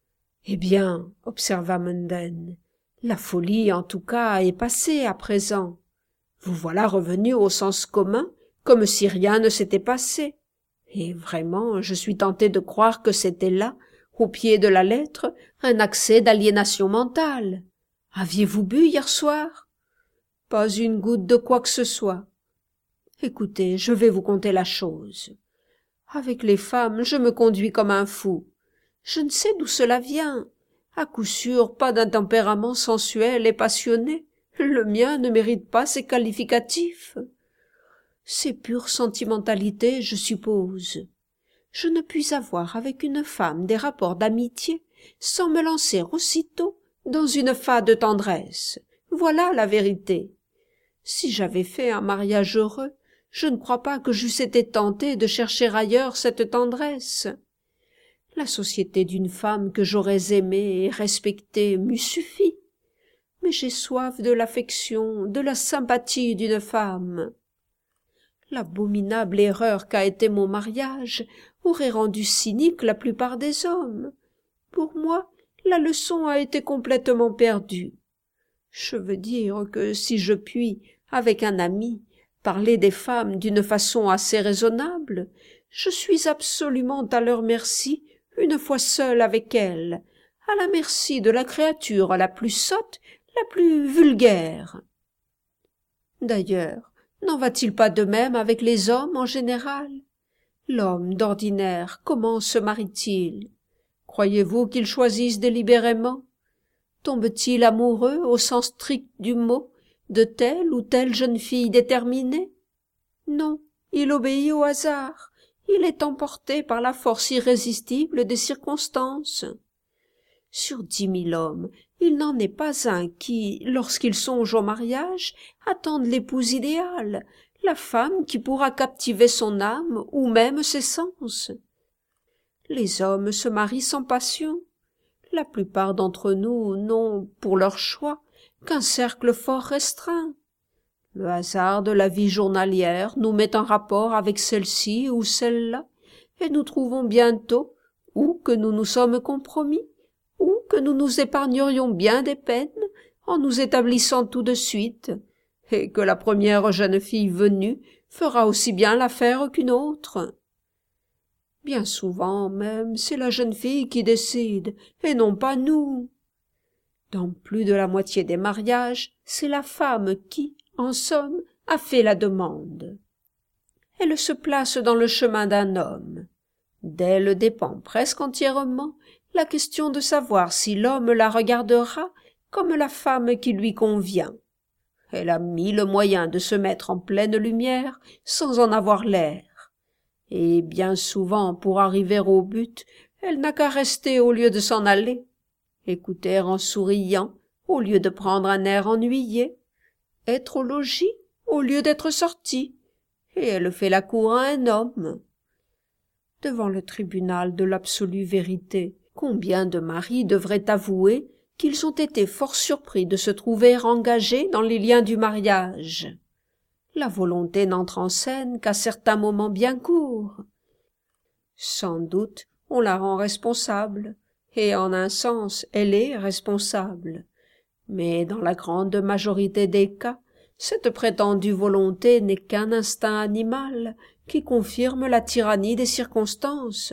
Speaker 1: Eh bien, observa Munden, la folie, en tout cas, est passée à présent. Vous voilà revenu au sens commun, comme si rien ne s'était passé. Et vraiment, je suis tenté de croire que c'était là, au pied de la lettre, un accès d'aliénation mentale. Aviez-vous bu hier soir? Pas une goutte de quoi que ce soit. Écoutez, je vais vous conter la chose. Avec les femmes, je me conduis comme un fou. Je ne sais d'où cela vient. À coup sûr, pas d'un tempérament sensuel et passionné. Le mien ne mérite pas ces qualificatifs. C'est pure sentimentalité, je suppose. Je ne puis avoir avec une femme des rapports d'amitié sans me lancer aussitôt dans une fade tendresse. Voilà la vérité. Si j'avais fait un mariage heureux, je ne crois pas que j'eusse été tenté de chercher ailleurs cette tendresse. La société d'une femme que j'aurais aimée et respectée m'eût suffi. Mais j'ai soif de l'affection, de la sympathie d'une femme. L'abominable erreur qu'a été mon mariage aurait rendu cynique la plupart des hommes. Pour moi, la leçon a été complètement perdue. Je veux dire que si je puis, avec un ami, parler des femmes d'une façon assez raisonnable, je suis absolument à leur merci une fois seule avec elles, à la merci de la créature la plus sotte, la plus vulgaire. D'ailleurs, n'en va-t-il pas de même avec les hommes en général? L'homme, d'ordinaire, comment se marie-t-il? Croyez-vous qu'il choisisse délibérément? Tombe-t-il amoureux, au sens strict du mot, de telle ou telle jeune fille déterminée? Non, il obéit au hasard, il est emporté par la force irrésistible des circonstances. Sur 10 000 hommes, il n'en est pas un qui, lorsqu'il songe au mariage, attende l'épouse idéale, la femme qui pourra captiver son âme ou même ses sens. Les hommes se marient sans passion. La plupart d'entre nous n'ont, pour leur choix, qu'un cercle fort restreint. Le hasard de la vie journalière nous met en rapport avec celle-ci ou celle-là, et nous trouvons bientôt, ou que nous nous sommes compromis, ou que nous nous épargnerions bien des peines en nous établissant tout de suite, et que la première jeune fille venue fera aussi bien l'affaire qu'une autre. Bien souvent même, c'est la jeune fille qui décide, et non pas nous. Dans plus de la moitié des mariages, c'est la femme qui, en somme, a fait la demande. Elle se place dans le chemin d'un homme. D'elle dépend presque entièrement la question de savoir si l'homme la regardera comme la femme qui lui convient. Elle a 1000 moyens de se mettre en pleine lumière sans en avoir l'air. Et bien souvent, pour arriver au but, elle n'a qu'à rester au lieu de s'en aller, écouter en souriant au lieu de prendre un air ennuyé, être au logis au lieu d'être sortie, et elle fait la cour à un homme. Devant le tribunal de l'absolue vérité, combien de maris devraient avouer qu'ils ont été fort surpris de se trouver engagés dans les liens du mariage? La volonté n'entre en scène qu'à certains moments bien courts. Sans doute on la rend responsable, et en un sens elle est responsable. Mais dans la grande majorité des cas, cette prétendue volonté n'est qu'un instinct animal qui confirme la tyrannie des circonstances.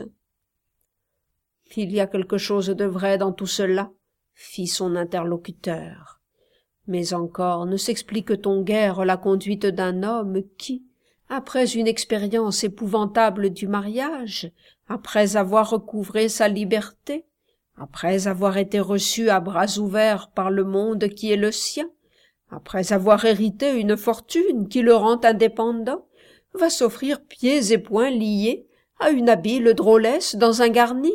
Speaker 1: Il y a quelque chose de vrai dans tout cela, fit son interlocuteur. Mais encore ne s'explique-t-on guère la conduite d'un homme qui, après une expérience épouvantable du mariage, après avoir recouvré sa liberté, après avoir été reçu à bras ouverts par le monde qui est le sien, après avoir hérité une fortune qui le rend indépendant, va s'offrir pieds et poings liés à une habile drôlesse dans un garni?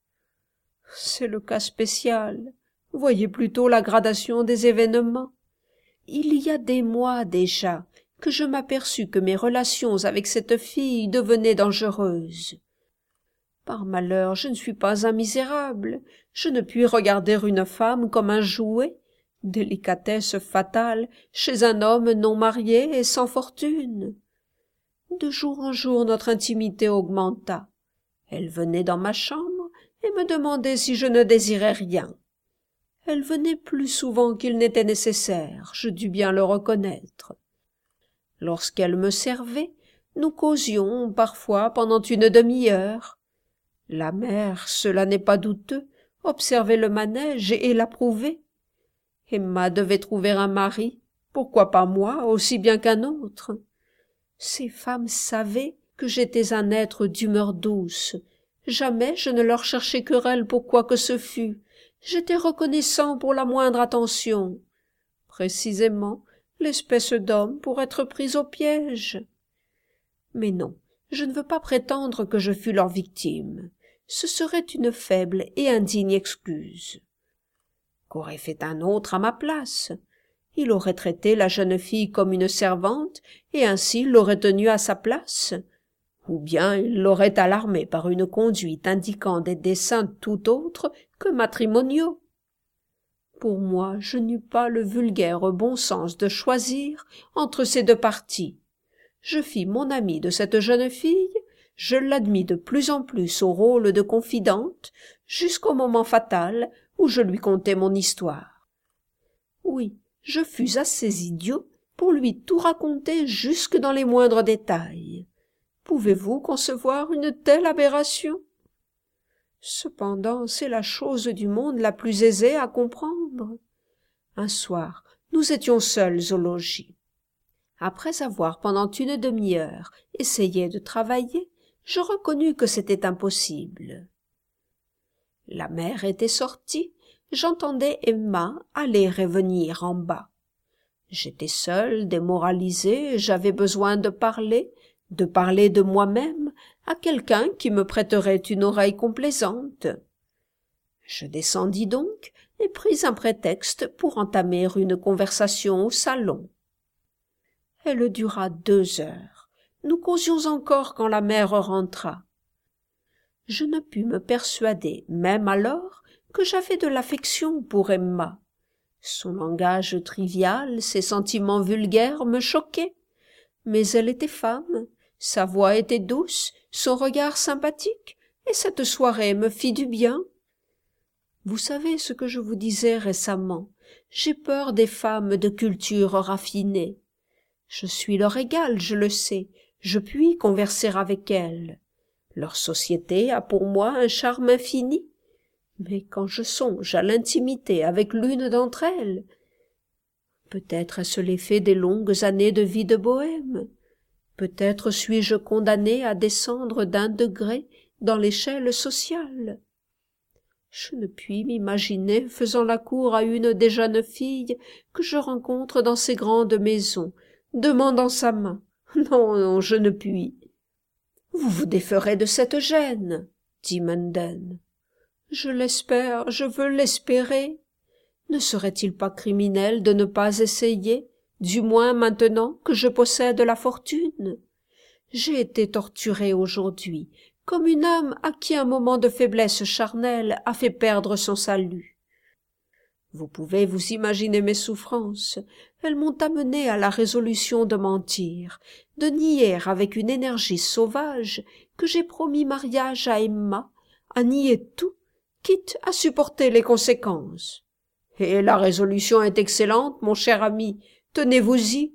Speaker 1: C'est le cas spécial. Voyez plutôt la gradation des événements. Il y a des mois déjà que je m'aperçus que mes relations avec cette fille devenaient dangereuses. Par malheur, je ne suis pas un misérable, je ne puis regarder une femme comme un jouet, délicatesse fatale chez un homme non marié et sans fortune. De jour en jour notre intimité augmenta. Elle venait dans ma chambre, et me demandait si je ne désirais rien. Elle venait plus souvent qu'il n'était nécessaire, je dus bien le reconnaître. Lorsqu'elle me servait, nous causions parfois pendant une demi-heure. La mère, cela n'est pas douteux, observait le manège et l'approuvait. Emma devait trouver un mari, pourquoi pas moi, aussi bien qu'un autre. Ces femmes savaient que j'étais un être d'humeur douce. Jamais je ne leur cherchais querelle pour quoi que ce fût. J'étais reconnaissant pour la moindre attention. Précisément, l'espèce d'homme pour être pris au piège. Mais non, je ne veux pas prétendre que je fus leur victime. Ce serait une faible et indigne excuse. Qu'aurait fait un autre à ma place? Il aurait traité la jeune fille comme une servante, et ainsi l'aurait tenue à sa place. Ou bien il l'aurait alarmée par une conduite indiquant des desseins tout autres que matrimoniaux. Pour moi, je n'eus pas le vulgaire bon sens de choisir entre ces deux partis. Je fis mon amie de cette jeune fille, je l'admis de plus en plus au rôle de confidente, jusqu'au moment fatal où je lui contai mon histoire. Oui, je fus assez idiot pour lui tout raconter jusque dans les moindres détails. Pouvez-vous concevoir une telle aberration? Cependant, c'est la chose du monde la plus aisée à comprendre. Un soir, nous étions seuls au logis. Après avoir pendant une demi-heure essayé de travailler, je reconnus que c'était impossible. La mère était sortie, j'entendais Emma aller et venir en bas. J'étais seul, démoralisé, j'avais besoin de parler de moi-même à quelqu'un qui me prêterait une oreille complaisante. Je descendis donc et pris un prétexte pour entamer une conversation au salon. Elle dura 2 heures. Nous causions encore quand la mère rentra. Je ne pus me persuader, même alors, que j'avais de l'affection pour Emma. Son langage trivial, ses sentiments vulgaires me choquaient. Mais elle était femme, sa voix était douce, son regard sympathique, et cette soirée me fit du bien. Vous savez ce que je vous disais récemment, j'ai peur des femmes de culture raffinée. Je suis leur égale, je le sais, je puis converser avec elles. Leur société a pour moi un charme infini. Mais quand je songe à l'intimité avec l'une d'entre elles, peut-être est-ce l'effet des longues années de vie de bohème. Peut-être suis-je condamné à descendre d'un degré dans l'échelle sociale. Je ne puis m'imaginer faisant la cour à une des jeunes filles que je rencontre dans ces grandes maisons, demandant sa main. Non, non, je ne puis. Vous vous déferez de cette gêne, dit Munden. Je l'espère, je veux l'espérer. Ne serait-il pas criminel de ne pas essayer, du moins maintenant que je possède la fortune? J'ai été torturé aujourd'hui, comme une âme à qui un moment de faiblesse charnelle a fait perdre son salut. Vous pouvez vous imaginer mes souffrances. Elles m'ont amené à la résolution de mentir, de nier avec une énergie sauvage que j'ai promis mariage à Emma, à nier tout, quitte à supporter les conséquences. Et la résolution est excellente, mon cher ami, tenez-vous-y.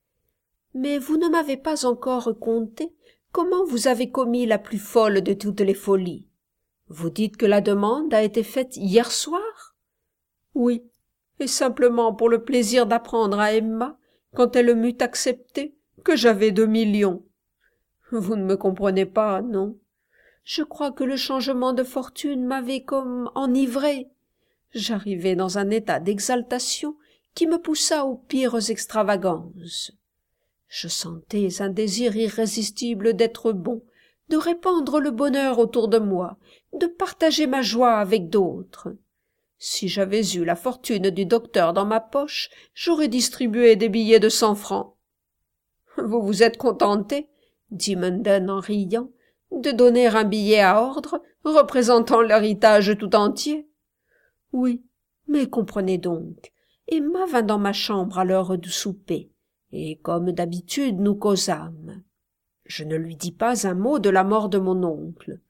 Speaker 1: Mais vous ne m'avez pas encore conté comment vous avez commis la plus folle de toutes les folies. Vous dites que la demande a été faite hier soir? Oui, et simplement pour le plaisir d'apprendre à Emma, quand elle m'eut accepté, que j'avais 2 millions. Vous ne me comprenez pas, non? Je crois que le changement de fortune m'avait comme enivré. J'arrivai dans un état d'exaltation qui me poussa aux pires extravagances. Je sentais un désir irrésistible d'être bon, de répandre le bonheur autour de moi, de partager ma joie avec d'autres. Si j'avais eu la fortune du docteur dans ma poche, j'aurais distribué des billets de 100 francs. « Vous vous êtes contenté, » dit Munden en riant, « de donner un billet à ordre, représentant l'héritage tout entier. » Oui, mais comprenez donc, Emma vint dans ma chambre à l'heure du souper, et comme d'habitude nous causâmes. Je ne lui dis pas un mot de la mort de mon oncle.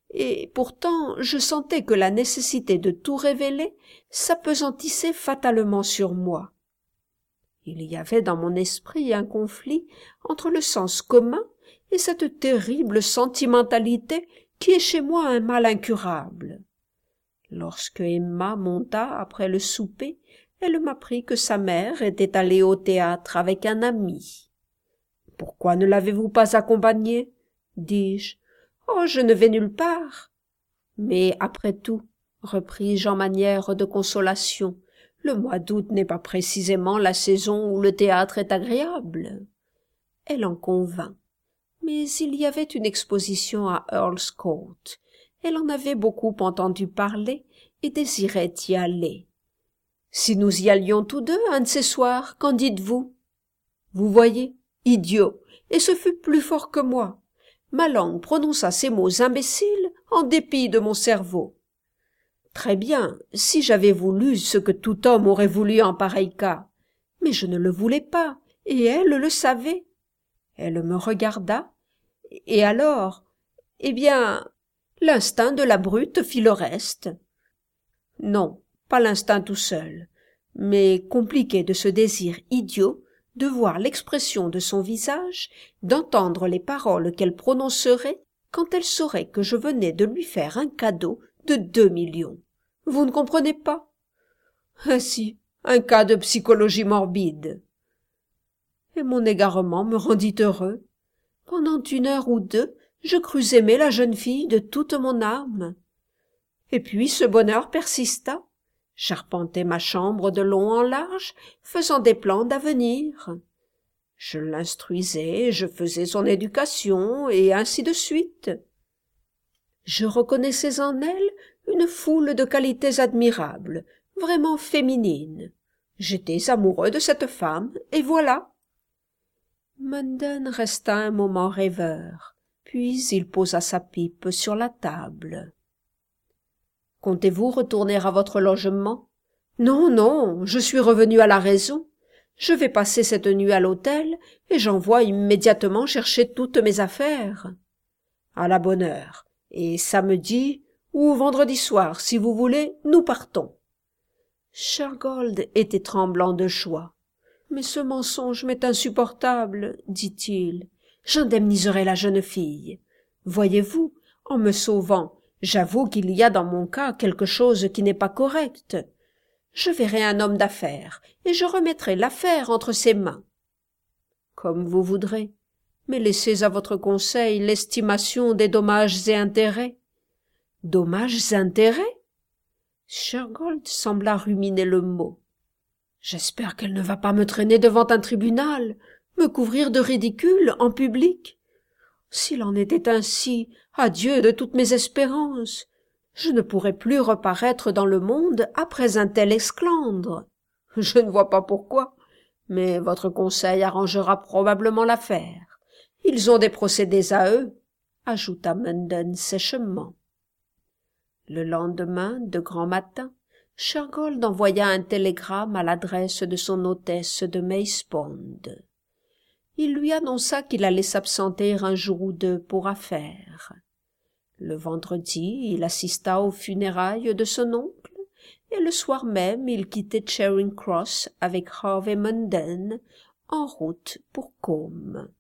Speaker 1: et pourtant je sentais que la nécessité de tout révéler s'appesantissait fatalement sur moi. Il y avait dans mon esprit un conflit entre le sens commun et cette terrible sentimentalité qui est chez moi un mal incurable. Lorsque Emma monta après le souper, elle m'apprit que sa mère était allée au théâtre avec un ami. « Pourquoi ne l'avez-vous pas accompagnée ?» dis-je. « Oh, je ne vais nulle part. » « Mais après tout, repris-je en manière de consolation, le mois d'août n'est pas précisément la saison où le théâtre est agréable. » Elle en convint. Mais il y avait une exposition à Earl's Court. Elle en avait beaucoup entendu parler et désirait y aller. « Si nous y allions tous deux un de ces soirs, qu'en dites-vous » ? Vous voyez, idiot, et ce fut plus fort que moi. Ma langue prononça ces mots imbéciles en dépit de mon cerveau. Très bien, si j'avais voulu ce que tout homme aurait voulu en pareil cas. Mais je ne le voulais pas, et elle le savait. Elle me regarda, et alors, eh bien, l'instinct de la brute fit le reste. Non, pas l'instinct tout seul, mais compliqué de ce désir idiot de voir l'expression de son visage, d'entendre les paroles qu'elle prononcerait quand elle saurait que je venais de lui faire un cadeau de 2 millions. Vous ne comprenez pas? Ainsi, un cas de psychologie morbide. Et mon égarement me rendit heureux. Pendant 1 heure ou 2, je crus aimer la jeune fille de toute mon âme. Et puis ce bonheur persista. J'arpentais ma chambre de long en large, faisant des plans d'avenir. Je l'instruisais, je faisais son éducation, et ainsi de suite. Je reconnaissais en elle une foule de qualités admirables, vraiment féminines. J'étais amoureux de cette femme, et voilà. Munden resta un moment rêveur, puis il posa sa pipe sur la table. « Comptez-vous retourner à votre logement ?»« Non, non, je suis revenu à la raison. Je vais passer cette nuit à l'hôtel, et j'envoie immédiatement chercher toutes mes affaires. »« À la bonne heure. Et samedi ou vendredi soir, si vous voulez, nous partons. » Shergold était tremblant de joie. « Mais ce mensonge m'est insupportable, dit-il. J'indemniserai la jeune fille. Voyez-vous, en me sauvant, j'avoue qu'il y a dans mon cas quelque chose qui n'est pas correct. Je verrai un homme d'affaires, et je remettrai l'affaire entre ses mains. »« Comme vous voudrez, mais laissez à votre conseil l'estimation des dommages et intérêts. »« Dommages et intérêts ?» Shergold sembla ruminer le mot. « J'espère qu'elle ne va pas me traîner devant un tribunal, me couvrir de ridicule en public. S'il en était ainsi, adieu de toutes mes espérances. Je ne pourrais plus reparaître dans le monde après un tel esclandre. Je ne vois pas pourquoi, mais votre conseil arrangera probablement l'affaire. Ils ont des procédés à eux, ajouta Munden sèchement. Le lendemain, de grand matin, Shergold envoya un télégramme à l'adresse de son hôtesse de Mayspond. Il lui annonça qu'il allait s'absenter 1 jour ou 2 pour affaires. Le vendredi, il assista aux funérailles de son oncle, et le soir même il quittait Charing Cross avec Harvey Munden, en route pour Combe.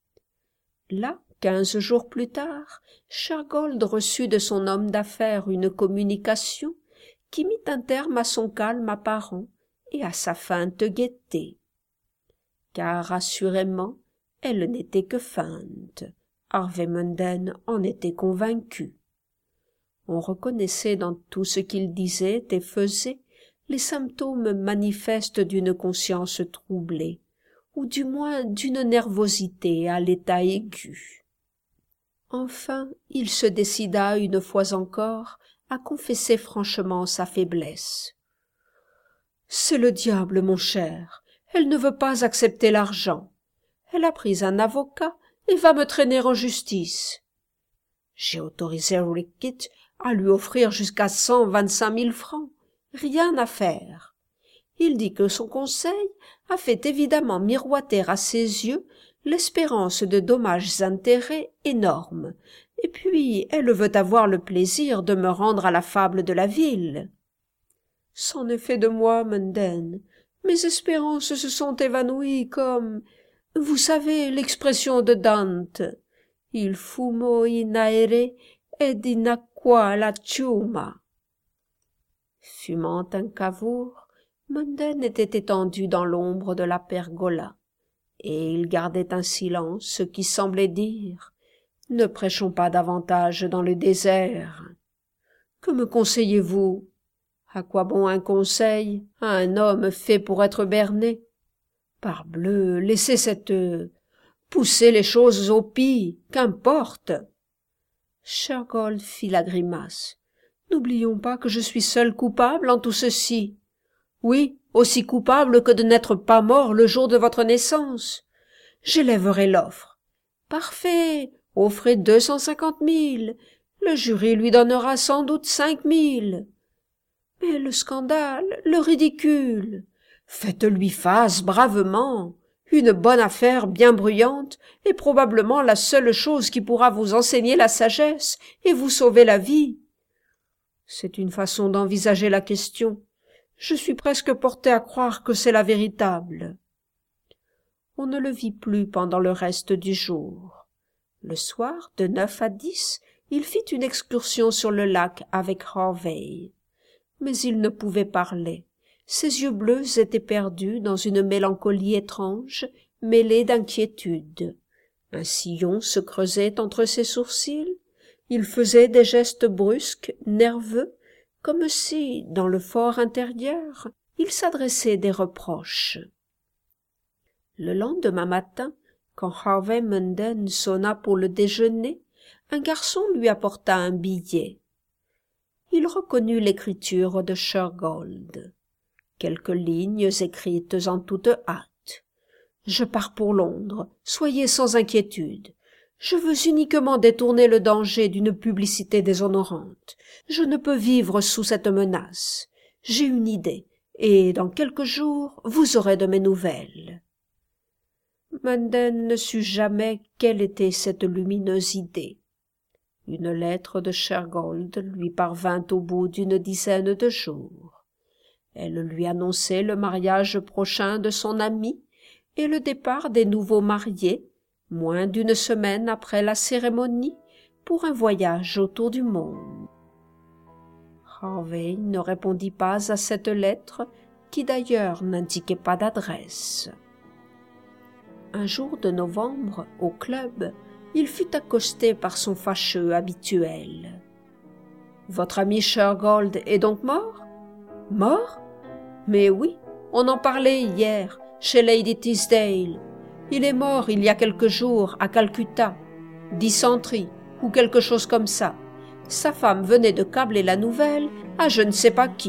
Speaker 1: Là, 15 jours plus tard, Shergold reçut de son homme d'affaires une communication qui mit un terme à son calme apparent et à sa feinte gaieté. Car assurément, elle n'était que feinte. Harvey Munden en était convaincu. On reconnaissait dans tout ce qu'il disait et faisait les symptômes manifestes d'une conscience troublée, ou du moins d'une nervosité à l'état aigu. Enfin, il se décida une fois encore à confesser franchement sa faiblesse. « C'est le diable, mon cher. Elle ne veut pas accepter l'argent. Elle a pris un avocat et va me traîner en justice. J'ai autorisé Rickett à lui offrir jusqu'à 125 000 francs. Rien à faire. Il dit que son conseil a fait évidemment miroiter à ses yeux l'espérance de dommages-intérêts énormes, Et puis, elle veut avoir le plaisir de me rendre à la fable de la ville. »« C'en est fait de moi, Munden. Mes espérances se sont évanouies comme... Vous savez l'expression de Dante. Il fumo in aere ed in aqua la ciuma. » Fumant un cavour, Munden était étendu dans l'ombre de la pergola, et il gardait un silence qui semblait dire « Ne prêchons pas davantage dans le désert. Que me conseillez-vous? À quoi bon un conseil à un homme fait pour être berné? Parbleu, laissez cette... poussez les choses au pis, qu'importe. » Shergold fit la grimace. « N'oublions pas que je suis seul coupable en tout ceci. Oui, aussi coupable que de n'être pas mort le jour de votre naissance. J'élèverai l'offre. Parfait, offrez 250 000. Le jury lui donnera sans doute 5 000. Mais le scandale, le ridicule. Faites-lui face bravement. Une bonne affaire bien bruyante est probablement la seule chose qui pourra vous enseigner la sagesse et vous sauver la vie. C'est une façon d'envisager la question. Je suis presque porté à croire que c'est la véritable. » On ne le vit plus pendant le reste du jour. Le soir, de 9 à 10, il fit une excursion sur le lac avec Harvey. Mais il ne pouvait parler. Ses yeux bleus étaient perdus dans une mélancolie étrange, mêlée d'inquiétude. Un sillon se creusait entre ses sourcils. Il faisait des gestes brusques, nerveux, comme si, dans le fort intérieur, il s'adressait des reproches. Le lendemain matin, quand Harvey Munden sonna pour le déjeuner, un garçon lui apporta un billet. Il reconnut l'écriture de Shergold. Quelques lignes écrites en toute hâte. « Je pars pour Londres, soyez sans inquiétude. Je veux uniquement détourner le danger d'une publicité déshonorante. Je ne peux vivre sous cette menace. J'ai une idée, et dans quelques jours, vous aurez de mes nouvelles. » Munden ne sut jamais quelle était cette lumineuse idée. Une lettre de Shergold lui parvint au bout d'une dizaine de jours. Elle lui annonçait le mariage prochain de son ami et le départ des nouveaux mariés, moins d'une semaine après la cérémonie, pour un voyage autour du monde. Harvey ne répondit pas à cette lettre, qui d'ailleurs n'indiquait pas d'adresse. Un jour de novembre, au club, il fut accosté par son fâcheux habituel. « Votre ami Shergold est donc mort? »« Mort? Mais oui, on en parlait hier, chez Lady Teasdale. Il est mort il y a quelques jours à Calcutta, dysenterie ou quelque chose comme ça. Sa femme venait de câbler la nouvelle à je ne sais pas qui. »